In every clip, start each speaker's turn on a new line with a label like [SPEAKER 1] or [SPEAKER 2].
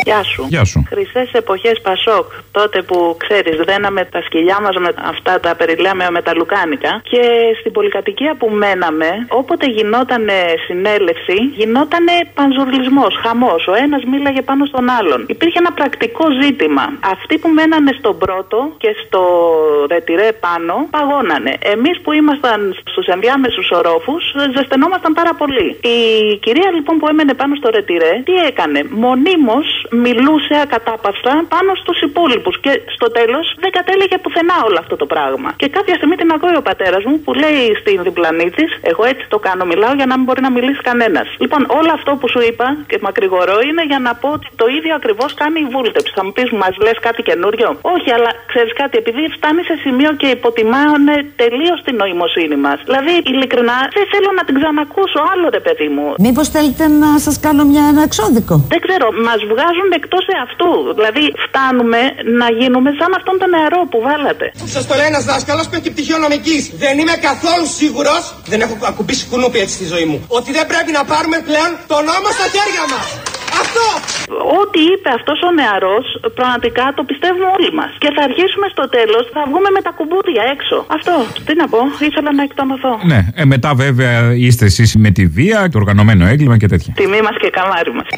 [SPEAKER 1] Γεια σου.
[SPEAKER 2] Χρυσές εποχές Πασόκ, τότε που ξέρεις, δέναμε τα σκυλιά μας με αυτά τα περιλάμε με τα λουκάνικα. Και στην πολυκατοικία που μέναμε, όποτε γινόταν συνέλευση, γινόταν πανζουρλισμός, χαμός. Ο ένας μίλαγε πάνω στον άλλον. Υπήρχε ένα πρακτικό ζήτημα. Αυτοί που μένανε στον πρώτο και στο ρετυρέ πάνω, παγώνανε. Εμείς που ήμασταν στους ενδιάμεσους ορόφους, ζεσθενόμασταν πάρα πολύ. Η κυρία λοιπόν που έμενε πάνω στο ρετυρέ, τι έκανε? Μονίμως μιλούσε ακατάπαυστα πάνω στους υπόλοιπους. Και στο τέλος δεν κατέληγε πουθενά όλο αυτό το πράγμα. Και κάποια στιγμή την ακούει ο πατέρας μου που λέει στην διπλανή της, εγώ έτσι το κάνω, μιλάω για να μην μπορεί να μιλήσει κανένας. Λοιπόν, όλο αυτό που σου είπα και μακρηγορώ είναι για να πω ότι το ίδιο ακριβώς κάνει η βούλτεψη. Θα μου πεις, μας λες κάτι καινούριο? Όχι, αλλά ξέρεις κάτι, επειδή φτάνει σε σημείο και υποτιμάνε τελείως την νοημοσύνη μας. Δηλαδή, ειλικρινά, δεν θέλω να την ξανακούσω άλλο, ρε παιδί μου.
[SPEAKER 3] Μήπως θέλετε να σας κάνω ένα εξώδικο?
[SPEAKER 2] Δεν ξέρω, μας βγάζουν εκτός εαυτού. Δηλαδή, φτάνουμε να γίνουμε σαν αυτόν τον νεαρό που βάλατε.
[SPEAKER 4] Σας το λέει ένας δάσκαλος που έχει πτυχίο νομικής. Δεν είμαι καθόλου σίγουρος, δεν έχω ακουμπήσει κουνούπι έτσι στη ζωή μου, ότι δεν πρέπει να πάρουμε πλέον τον νόμο στα χέρια μας. Αυτό!
[SPEAKER 2] Ό,τι είπε αυτός ο νεαρός, πραγματικά το πιστεύουμε όλοι μας. Και θα αρχίσουμε στο τέλος, θα βγούμε με τα κουμπούρια έξω. Αυτό. Τι να πω, ήθελα να εκτονωθώ.
[SPEAKER 1] Ναι, μετά βέβαια είστε εσείς με τη βία, το οργανωμένο έγκλημα και τέτοια.
[SPEAKER 2] Τιμή μας και καμάρι μας.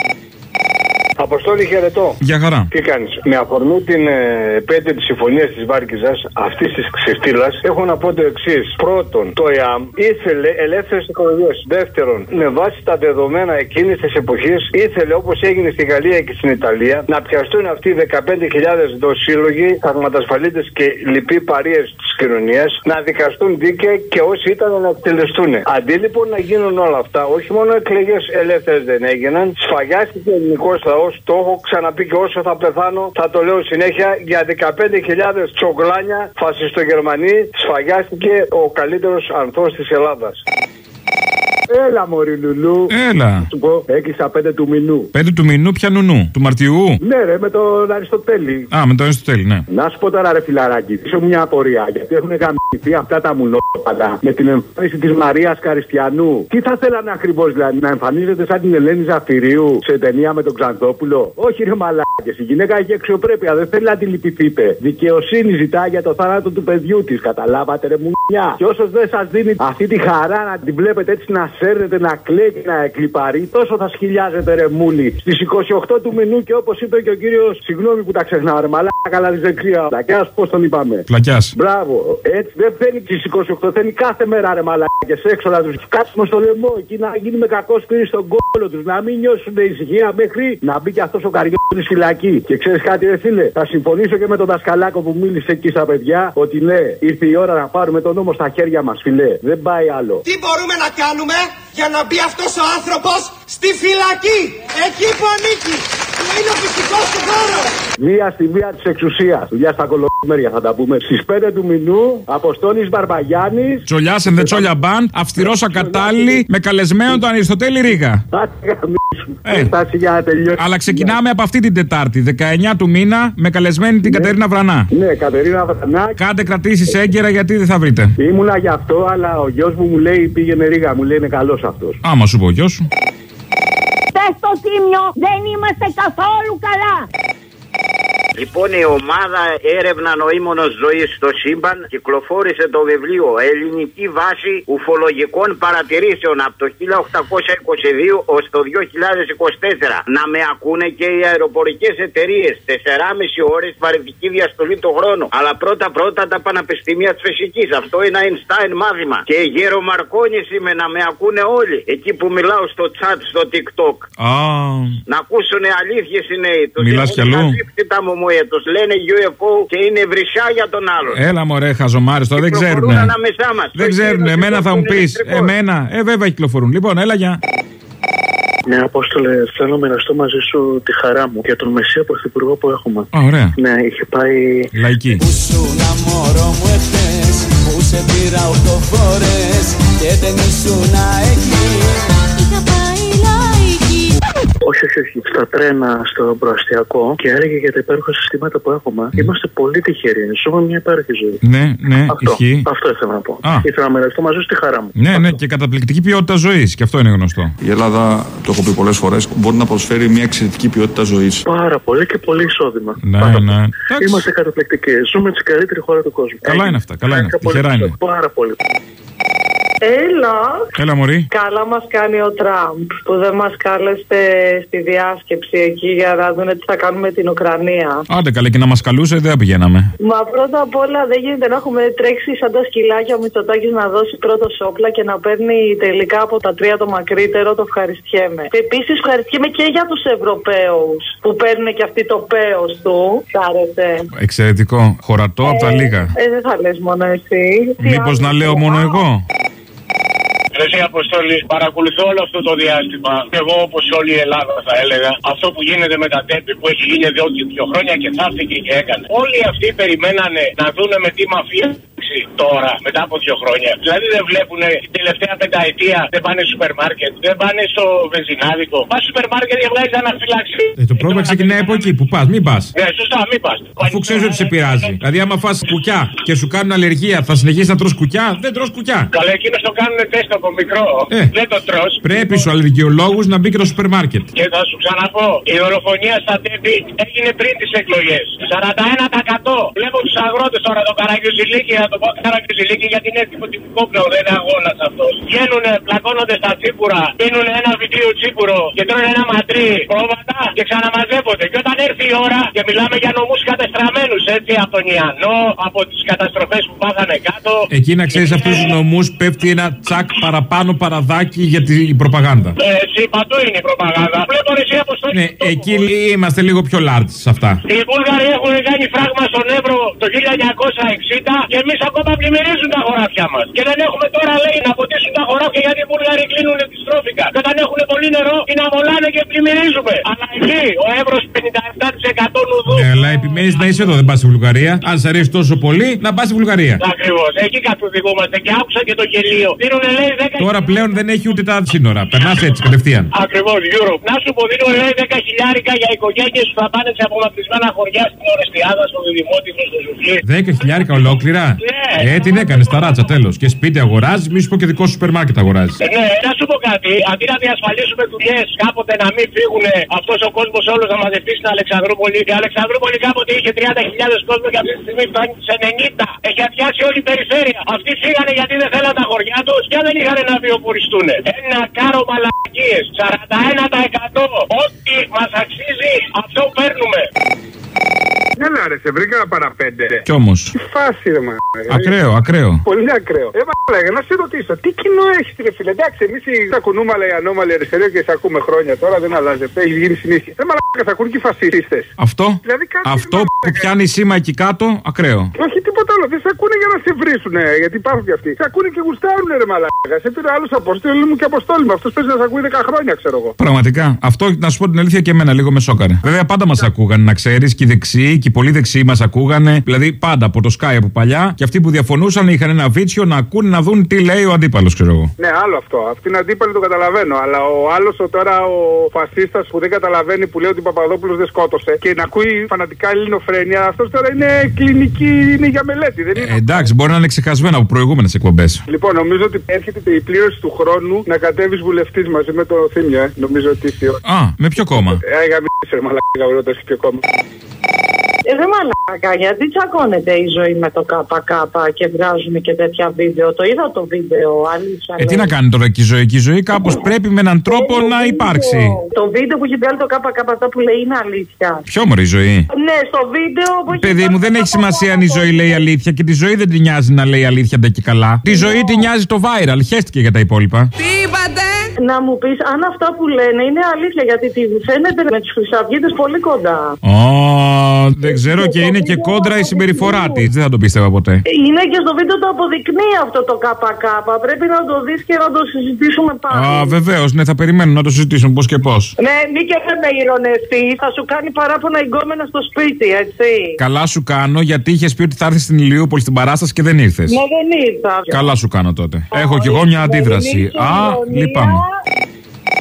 [SPEAKER 5] Αποστόλη, χαιρετώ.
[SPEAKER 1] Για χαρά.
[SPEAKER 5] Τι κάνεις? Με αφορμή την επέτειο της συμφωνίας της Βάρκηζας, αυτής της ξεφτύλας, έχω να πω το εξής. Πρώτον, το ΕΑΜ ήθελε ελεύθερες εκλογές. Δεύτερον, με βάση τα δεδομένα εκείνης της εποχής, ήθελε όπως έγινε στη Γαλλία και στην Ιταλία να πιαστούν αυτοί οι 15.000 δοσύλλογοι, θαυματασφαλίτες και λοιποί παρείες της κοινωνίας, να δικαστούν δίκαια και όσοι ήταν να εκτελεστούν. Αντί λοιπόν να γίνουν όλα αυτά, όχι μόνο εκλογές ελεύθερες δεν έγιναν, σφαγιάστηκε ο ελληνικός λαός. Το έχω ξαναπεί και όσο θα πεθάνω θα το λέω συνέχεια, για 15.000 τσογλάνια φασιστογερμανοί σφαγιάστηκε ο καλύτερος ανθός της Ελλάδας.
[SPEAKER 6] Έλα, μωρή Λουλού.
[SPEAKER 1] Έλα.
[SPEAKER 6] Σου πω, έκλεισα 5 του μηνού.
[SPEAKER 1] 5 του μηνού, ποια νουνού? Του Μαρτιού?
[SPEAKER 6] Ναι, ρε, με τον Αριστοτέλη.
[SPEAKER 1] Α, με τον Αριστοτέλη, ναι.
[SPEAKER 6] Να σου πω τώρα, ρε φιλαράκι, είσαι μια απορία. Γιατί έχουν γαμηθεί αυτά τα μουνόπαλα με την εμφάνιση της Μαρίας Καριστιανού. Τι θα θέλανε ακριβώς, δηλαδή, να εμφανίζεται σαν την Ελένη Ζαφυρίου σε ταινία με τον Ξανθόπουλο? Όχι, ρε μαλάκες. Η γυναίκα έχει αξιοπρέπεια, δεν θέλει να τη λυπηθείτε. Δικαιοσύνη ζητά για το θάνατο του παιδιού της. Καταλάβατε, ρε μουνιά. Και όσο δεν σας δίνει αυτή τη χαρά να την βλέπετε έτσι να σέρνετε, να κλαίει και να εκλιπαρεί, τόσο θα σκυλιάζετε, ρε μούλη. Στις 28 του μηνού και όπως είπε και ο κύριος, συγγνώμη που τα ξεχνάω, ρε μαλάκα, καλά τη δεξιά. Φλακιάς, πώς τον είπαμε?
[SPEAKER 1] Φλακιάς.
[SPEAKER 6] Μπράβο. Έτσι δεν φαίνει στις 28, φαίνει κάθε μέρα, ρε μαλάκες, έξω να τους κάτσουμε στο λαιμό εκεί, να γίνει με κακό σπίτι στον κόλλο τους, να μην νιώσουν ησυχία μέχρι να μπει και αυτός ο καριόλης φυλακή. Και ξέρεις κάτι, ρε φίλε, θα συμφωνήσω και με τον δασκαλάκο που μίλησε εκεί στα παιδιά, ότι ναι, ήρθε η ώρα να πάρουμε τον νόμο στα χέρια μας, φιλέ. Δεν πάει άλλο.
[SPEAKER 4] Τι μπορούμε να κάνουμε για να μπει αυτός ο άνθρωπος στη φυλακή, εκεί που ανήκει, που είναι ο φυσικός του χώρος?
[SPEAKER 6] Βία στη βία της εξουσίας. Δουλειά στα κολομέρια θα τα πούμε. Στις 5 του μηνού, Αποστόλης Μπαρμπαγιάννης.
[SPEAKER 1] Τσολιάς and the Τσόλια Μπαν, αυστηρός ακατάλληλη, με καλεσμένο τον Αριστοτέλη Ρίγα. Αλλά ξεκινάμε από αυτή την Τετάρτη, 19 του μήνα, με καλεσμένη την Κατερίνα Βρανά.
[SPEAKER 6] Ναι, Κατερίνα Βρανά.
[SPEAKER 1] Κάντε κρατήσεις έγκαιρα γιατί δεν θα βρείτε.
[SPEAKER 6] Ήμουνα γι' αυτό, αλλά ο γιος μου λέει πήγαινε Ρίγα, μου λέει είναι καλός αυτός.
[SPEAKER 1] Άμα σου πω ο γιος σου.
[SPEAKER 7] Πες στο Τίμιο, δεν είμαστε καθόλου καλά.
[SPEAKER 8] Λοιπόν, η ομάδα έρευνα νοήμονος ζωής στο σύμπαν κυκλοφόρησε το βιβλίο Ελληνική βάση ουφολογικών παρατηρήσεων από το 1822 ως το 2024. Να με ακούνε και οι αεροπορικές εταιρείες. 4,5 ώρες βαρετική διαστολή το χρόνο. Αλλά πρώτα τα πανεπιστήμια της φυσικής. Αυτό είναι Einstein μάθημα. Και γέρο Μαρκόνης είμαι, να με ακούνε όλοι. Εκεί που μιλάω στο chat, στο TikTok. Να ακούσουνε αλήθειες οι νέοι.
[SPEAKER 1] Μιλάς κι αλλού?
[SPEAKER 8] Τους λένε UFO και είναι βρυσιά για τον άλλον.
[SPEAKER 1] Έλα μωρέ χαζομάρες, το δεν ξέρουν. Δεν ξέρουν, εμένα θα μου πεις. Εμένα, βέβαια κυκλοφορούν. Λοιπόν, έλα για.
[SPEAKER 9] Ναι, Απόστολε, θέλω να μοιραστώ μαζί σου τη χαρά μου για τον Μεσσία Πρωθυπουργό που έχουμε.
[SPEAKER 1] Ωραία.
[SPEAKER 9] Ναι, είχε πάει.
[SPEAKER 1] Λαϊκή.
[SPEAKER 10] Που σου να μωρό μου εχθές, που σε πήρα 8 φορές και δεν ήσουν εκεί. Είχα πάει λαϊκή.
[SPEAKER 9] Όχι. Στα τρένα, στο προαστιακό και έλεγε για τα υπέροχα συστήματα που έχουμε. Είμαστε πολύ τυχεροί. Ζούμε μια υπέροχη ζωή.
[SPEAKER 1] Ναι, ισχύει.
[SPEAKER 9] Αυτό ήθελα να πω. Ήθελα να μοιραστώ μαζί σου τη χαρά μου.
[SPEAKER 1] Ναι, και καταπληκτική ποιότητα ζωής. Και αυτό είναι γνωστό.
[SPEAKER 11] Η Ελλάδα, το έχω πει πολλές φορές, μπορεί να προσφέρει μια εξαιρετική ποιότητα ζωής.
[SPEAKER 9] Πάρα πολύ και πολύ εισόδημα.
[SPEAKER 1] Ναι.
[SPEAKER 9] Είμαστε καταπληκτικοί. Ζούμε στην καλύτερη χώρα του κόσμου.
[SPEAKER 1] Καλά είναι αυτά. Τυχερά είναι.
[SPEAKER 9] Πάρα πολύ.
[SPEAKER 1] Έλα, μωρή.
[SPEAKER 12] Καλά μας κάνει ο Τραμπ που δεν μας κάλεσε στη διάσκεψη εκεί για να δουν τι θα κάνουμε την Ουκρανία.
[SPEAKER 1] Άντε καλέ, και να μας καλούσε δεν πηγαίναμε.
[SPEAKER 12] Μα πρώτα απ' όλα δεν γίνεται να έχουμε τρέξει σαν τα σκυλάκια ο Μητσοτάκης να δώσει πρώτο όπλα και να παίρνει τελικά από τα τρία το μακρύτερο. Το ευχαριστιέμαι. Επίσης ευχαριστιέμαι και για τους Ευρωπαίους που παίρνουν και αυτοί το πέος του. Σ' άρεσε?
[SPEAKER 1] Εξαιρετικό. Χωρατό από τα λίγα.
[SPEAKER 12] Δεν θα λες μόνο εσύ.
[SPEAKER 1] Μήπως να λέω μόνο εγώ?
[SPEAKER 13] Εσύ Αποστόλη, παρακολουθώ όλο αυτό το διάστημα. Εγώ, όπως όλη η Ελλάδα, θα έλεγα, αυτό που γίνεται με τα τέμπη που έχει γίνει εδώ και 2 χρόνια και θαύτηκε και έκανε. Όλοι αυτοί περιμένανε να δούνε με τι μαφία τώρα, μετά από 2 χρόνια. Δηλαδή δεν βλέπουν την τελευταία πενταετία, δεν πάνε στο σούπερ μάρκετ, δεν πάνε στο βενζινάδικο. Πα στο σούπερ μάρκετ και βγάζει αναφυλάξη.
[SPEAKER 1] Το πρόβλημα ξεκινάει από εκεί που πα, μην πα.
[SPEAKER 13] Ναι, σωστά, μην πα.
[SPEAKER 1] Αφού ξέρει ότι σε πειράζει. Δηλαδή, άμα φας κουκιά και σου κάνουν αλλεργία, θα συνεχίσει να τρως κουκιά, δεν τρως κουκιά.
[SPEAKER 13] Καλά, εκείνο το κάνουν τεστ από μικρό. Δεν το τρως.
[SPEAKER 1] Πρέπει στου αλλεργιολόγου να μπει και το σούπερ μάρκετ.
[SPEAKER 13] Και θα σου ξαναπώ, η δολοφονία στα τέμπη έγινε πριν τις εκλογές. 41%. Βλέπω τους αγρότες τώρα, το Καρακιουζιλίκι, να το πω Καρακιουζιλίκι γιατί είναι τυποτυπικό πλέον, δεν είναι αγώνας αυτός. Βγαίνουνε, πλακώνονται στα τσίπουρα, πίνουνε ένα βιτίο τσίπουρο και τρώνε ένα ματρί πρόβατα και ξαναμαζεύονται. Και όταν έρθει η ώρα και μιλάμε για νομούς κατεστραμμένους, έτσι, από τον Ιαννό, από τις καταστροφές που πάθανε κάτω.
[SPEAKER 1] Εκεί να ξέρεις αυτούς τους νομούς πέφτει ένα τσακ παραπάνω παραδάκι για την προπαγάνδα.
[SPEAKER 13] Έτσι, παντού είναι η προπαγάνδα. Βλέπω εσύ Αποστόλη.
[SPEAKER 1] Ναι, εκεί είμαστε λίγο πιο large σε αυτά.
[SPEAKER 13] Οι Βούλγαροι έχουν κάνει φράγμα στον Εύρο το 1960 και εμείς ακόμα πλημμυρίζουν τα χωράφια μας. Και δεν έχουμε τώρα, λέει, να ποτίσουν τα χωράφια γιατί οι Βούλγαροι κλείνουν τη στρόφικα. Και όταν έχουν πολύ νερό, την αμολάνε και πλημμυρίζουμε. Αλλά εκεί ο Εύρος 57% νουδού.
[SPEAKER 1] Ναι, αλλά επιμένεις να είσαι εδώ, δεν πας στη Βουλγαρία. Αν σ' αρέσει τόσο πολύ, να πας στη Βουλγαρία.
[SPEAKER 13] Ακριβώς, εκεί καθοδηγούμαστε και άκουσα και το γελίο. Δίνουνε, λέει, 10...
[SPEAKER 1] Τώρα πλέον δεν έχει ούτε τα σύνορα. Περνάς έτσι κατευθείαν.
[SPEAKER 13] Ακριβώς, Europe. Να σου πω, δίνουν, λέει, 10.000 για οικογένειες που θα πάνε σε απομακρυσμένα χωριά στην Ορεστιάδα, στο Δημότυπο, στο Ζουφλί.
[SPEAKER 1] 10.000 ολόκληρα.
[SPEAKER 13] Ναι.
[SPEAKER 1] Την έκανες τα ράτσα, τέλος. Και σπίτι αγοράζεις, μη σου πω και δικό σου σούπερ μάρκετ αγοράζεις.
[SPEAKER 13] Ναι, να σου πω κάτι. Αντί να διασφαλίσουμε δουλειές κάποτε να μην φύγουν αυτός ο κόσμος όλος να μαζευτεί στην Αλεξανδρούπολη. Η Αλεξανδρούπολη κάποτε είχε 30.000 κόσμο και αυτή τη στιγμή φτάνει σε 90. Έχει αδειάσει όλη η περιφέρεια. Αυτοί φύγανε γιατί δεν θέλαν τα χωριά τους και δεν είχαν να βιοποριστούν. Ένα κάρο μαλακίες. 41%. Ό,τι μας αξίζει, αυτό παίρνουμε.
[SPEAKER 5] Έλα ρε, σε βρήκα παρά 5.
[SPEAKER 1] Κι όμως.
[SPEAKER 5] Τι φάση ρε μα.
[SPEAKER 1] Ακραίο.
[SPEAKER 5] Πολύ ακραίο. Μαλάκα, να σε ρωτήσω, τι κοινό έχεις ρε φίλε? Εντάξει, εμείς τα κουνούμαλα οι ανώμαλοι αριστεροί και σε ακούμε χρόνια τώρα, δεν αλλάζεται. Έχει γίνει συνήθεια. Μαλάκα, θα ακούν και οι φασίστες.
[SPEAKER 1] Αυτό που πιάνει σήμα εκεί κάτω, ακραίο.
[SPEAKER 5] Όχι τίποτα άλλο, δεν σε ακούνε για να σε βρίσουνε, γιατί υπάρχουν και αυτοί. Σε ακούνε και γουστάρουνε ρε μαλάκα. Σε πήρε άλλος Αποστόλη μου και Αποστόλη μου. Αυτός παίζει να σε ακούει 10 χρόνια, ξέρω εγώ.
[SPEAKER 1] Πραγματικά. Αυτό να σου πω την αλήθεια και εμένα λίγο με σόκαρε. Βέβαια πάντα μας ακούγανε, να ξέρεις, και οι δεξιοί και οι πολύ δεξιοί μας ακούγανε. Δηλαδή πάντα από το Sky από παλιά. Και αυτοί που διαφωνούσαν είχαν ένα βίτσιο να ακούνε να δουν τι λέει ο αντίπαλος, ξέρω εγώ.
[SPEAKER 5] Ναι, άλλο αυτό. Αυτήν την αντίπαλη το καταλαβαίνω. Αλλά ο άλλος τώρα ο φασίστας που δεν καταλαβαίνει που λέει ότι ο Παπαδόπουλος δεν σκότωσε και να ακούει φανατικά ελληνοφρένεια, αυτός τώρα είναι κλινική, είναι για μελέτη. Δεν είναι
[SPEAKER 1] εντάξει, μπορεί να είναι ξεχασμένο από προηγούμενες εκπομπές.
[SPEAKER 5] Λοιπόν, νομίζω ότι έρχεται η πλήρωση του χρόνου να κατέβεις βουλευτής μαζί με το Θήμιο. Νομίζω ότι είσαι.
[SPEAKER 1] Με ποιο κόμμα?
[SPEAKER 5] Μαλάκα, ποιο κόμμα.
[SPEAKER 12] Δεν μαλάκα, γιατί τσακώνεται η ζωή με το ΚΚ και βγάζουν και τέτοια βίντεο? Το είδα το βίντεο, αλήθεια.
[SPEAKER 1] Τι να κάνει τώρα και η ζωή? Και η ζωή κάπως πρέπει με έναν τρόπο να υπάρξει.
[SPEAKER 12] Το βίντεο που έχει βγάλει το ΚΚ, αυτά που λέει είναι αλήθεια.
[SPEAKER 1] Ποιο μωρή η ζωή?
[SPEAKER 12] Ναι, στο βίντεο που έχει.
[SPEAKER 1] Παιδί μου, δεν έχει σημασία αν η ζωή λέει αλήθεια και τη ζωή δεν την νοιάζει να λέει αλήθεια ντε και καλά. Τη ζωή την νοιάζει το viral. Χαίστηκε για τα υπόλοιπα.
[SPEAKER 12] Τι είπατε? Να μου πεις αν αυτά που λένε είναι αλήθεια, γιατί τη φαίνεται με τους χρυσαυγίτες πολύ κοντά.
[SPEAKER 1] Δεν ξέρω, και είναι και κόντρα η συμπεριφορά της. Δεν θα το πίστευα ποτέ.
[SPEAKER 12] Είναι και στο βίντεο το αποδεικνύει αυτό το ΚΚ. Πρέπει να το δεις και να το συζητήσουμε πάλι.
[SPEAKER 1] Βεβαίως, ναι, θα περιμένω να το συζητήσουμε πώς και πώς.
[SPEAKER 12] Ναι, μη και δεν με ηρωνευτείς. Θα σου κάνει παράπονα η γκόμενα στο σπίτι, έτσι.
[SPEAKER 1] Καλά σου κάνω, γιατί είχες πει ότι θα έρθεις στην Ηλιούπολη στην παράσταση και δεν ήρθες.
[SPEAKER 12] Ναι, δεν ήρθα.
[SPEAKER 1] Καλά σου κάνω τότε. Έχω κι εγώ μια αντίδραση. Λυπάμαι.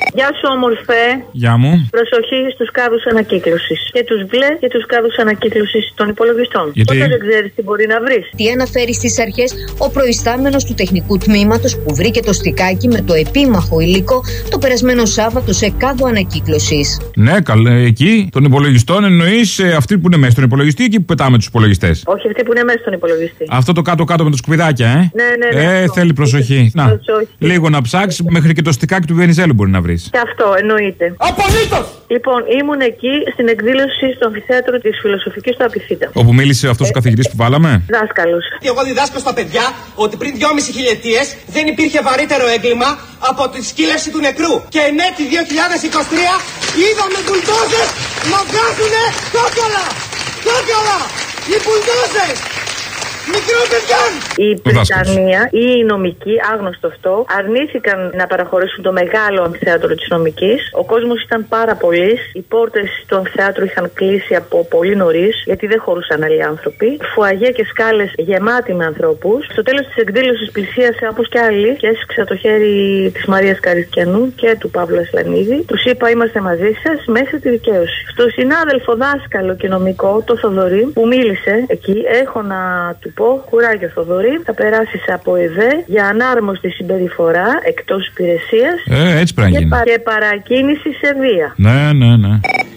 [SPEAKER 12] Γεια σου, όμορφε.
[SPEAKER 1] Γεια μου.
[SPEAKER 12] Προσοχή στους κάδους ανακύκλωσης. Και τους μπλε και τους κάδους ανακύκλωσης των υπολογιστών.
[SPEAKER 1] Γιατί?
[SPEAKER 12] Όταν δεν ξέρεις τι μπορεί να βρεις.
[SPEAKER 14] Τι αναφέρει στις αρχές ο προϊστάμενος του τεχνικού τμήματος που βρήκε το στικάκι με το επίμαχο υλικό το περασμένο Σάββατο σε κάδο ανακύκλωσης.
[SPEAKER 1] Ναι, καλέ, εκεί των υπολογιστών εννοείς αυτοί που είναι μέσα στον υπολογιστή ή εκεί που πετάμε τους υπολογιστές?
[SPEAKER 12] Όχι, αυτοί που είναι μέσα στον υπολογιστή.
[SPEAKER 1] Αυτό το κάτω-κάτω με τα σκουπιδάκια,
[SPEAKER 12] Ναι.
[SPEAKER 1] Θέλει προσοχή. Να, λίγο να ψάξεις, μέχρι και το στικάκι του Βενιζέλου μπορεί να βρεις.
[SPEAKER 12] Και αυτό εννοείται.
[SPEAKER 4] Απολύτως!
[SPEAKER 12] Λοιπόν, ήμουν εκεί στην εκδήλωση στο αμφιθέατρο της Φιλοσοφικής του Απιθύτα.
[SPEAKER 1] Όπου μίλησε αυτός ο καθηγητής που βάλαμε.
[SPEAKER 12] Δάσκαλος.
[SPEAKER 4] Εγώ διδάσκω στα παιδιά ότι πριν 2,5 χιλιετίες δεν υπήρχε βαρύτερο έγκλημα από τη σκύλευση του νεκρού. Και εν έτη 2023 είδαμε μπουλντόζες να βγάζουνε κόκκολα! Κόκκολα! Οι μπουλντόζες! Μικρό παιδιών!
[SPEAKER 12] Η Βρυτανία ή οι νομικοί, άγνωστο αυτό, αρνήθηκαν να παραχωρήσουν το μεγάλο αμφιθέατρο της νομικής. Ο κόσμος ήταν πάρα πολύς. Οι πόρτες του αμφιθέατρου είχαν κλείσει από πολύ νωρίς, γιατί δεν χωρούσαν άλλοι άνθρωποι. Φουαγέ και σκάλες γεμάτοι με ανθρώπους. Στο τέλος της εκδήλωσης πλησίασε όπως και άλλοι και έσφιξα το χέρι της Μαρίας Καριστιανού και του Παύλου Ασλανίδη. Τους είπα: είμαστε μαζί σας μέσα τη δικαίωση. Στο συνάδελφο δάσκαλο και νομικό, το Θοδωρή, που μίλησε εκεί, έχω να του πω: κουράγιο Θοδωρή, θα περάσεις από ΕΔΕ για ανάρμοστη συμπεριφορά εκτός υπηρεσίας
[SPEAKER 1] έτσι
[SPEAKER 12] και παρακίνηση σε βία.
[SPEAKER 1] Ναι.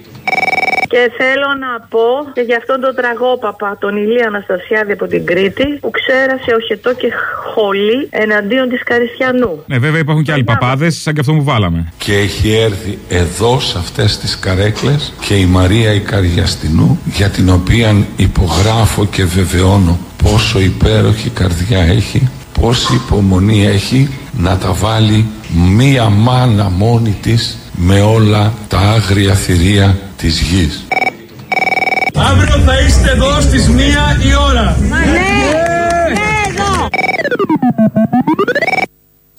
[SPEAKER 12] Και θέλω να πω και για αυτόν τον τραγόπαπα, τον Ηλία Αναστασιάδη από την Κρήτη, που ξέρασε οχετό και χολή εναντίον της Καριστιανού.
[SPEAKER 1] Ναι, βέβαια υπάρχουν και άλλοι παπάδες, σαν και αυτό που βάλαμε.
[SPEAKER 15] Και έχει έρθει εδώ σε αυτές τις καρέκλες και η Μαρία η Καριαστινού, για την οποία υπογράφω και βεβαιώνω πόσο υπέροχη καρδιά έχει, πόση υπομονή έχει να τα βάλει μία μάνα μόνη της με όλα τα άγρια θηρία της γης.
[SPEAKER 10] Αύριο θα είστε εδώ στις 1 η ώρα.
[SPEAKER 7] Ναι, εδώ.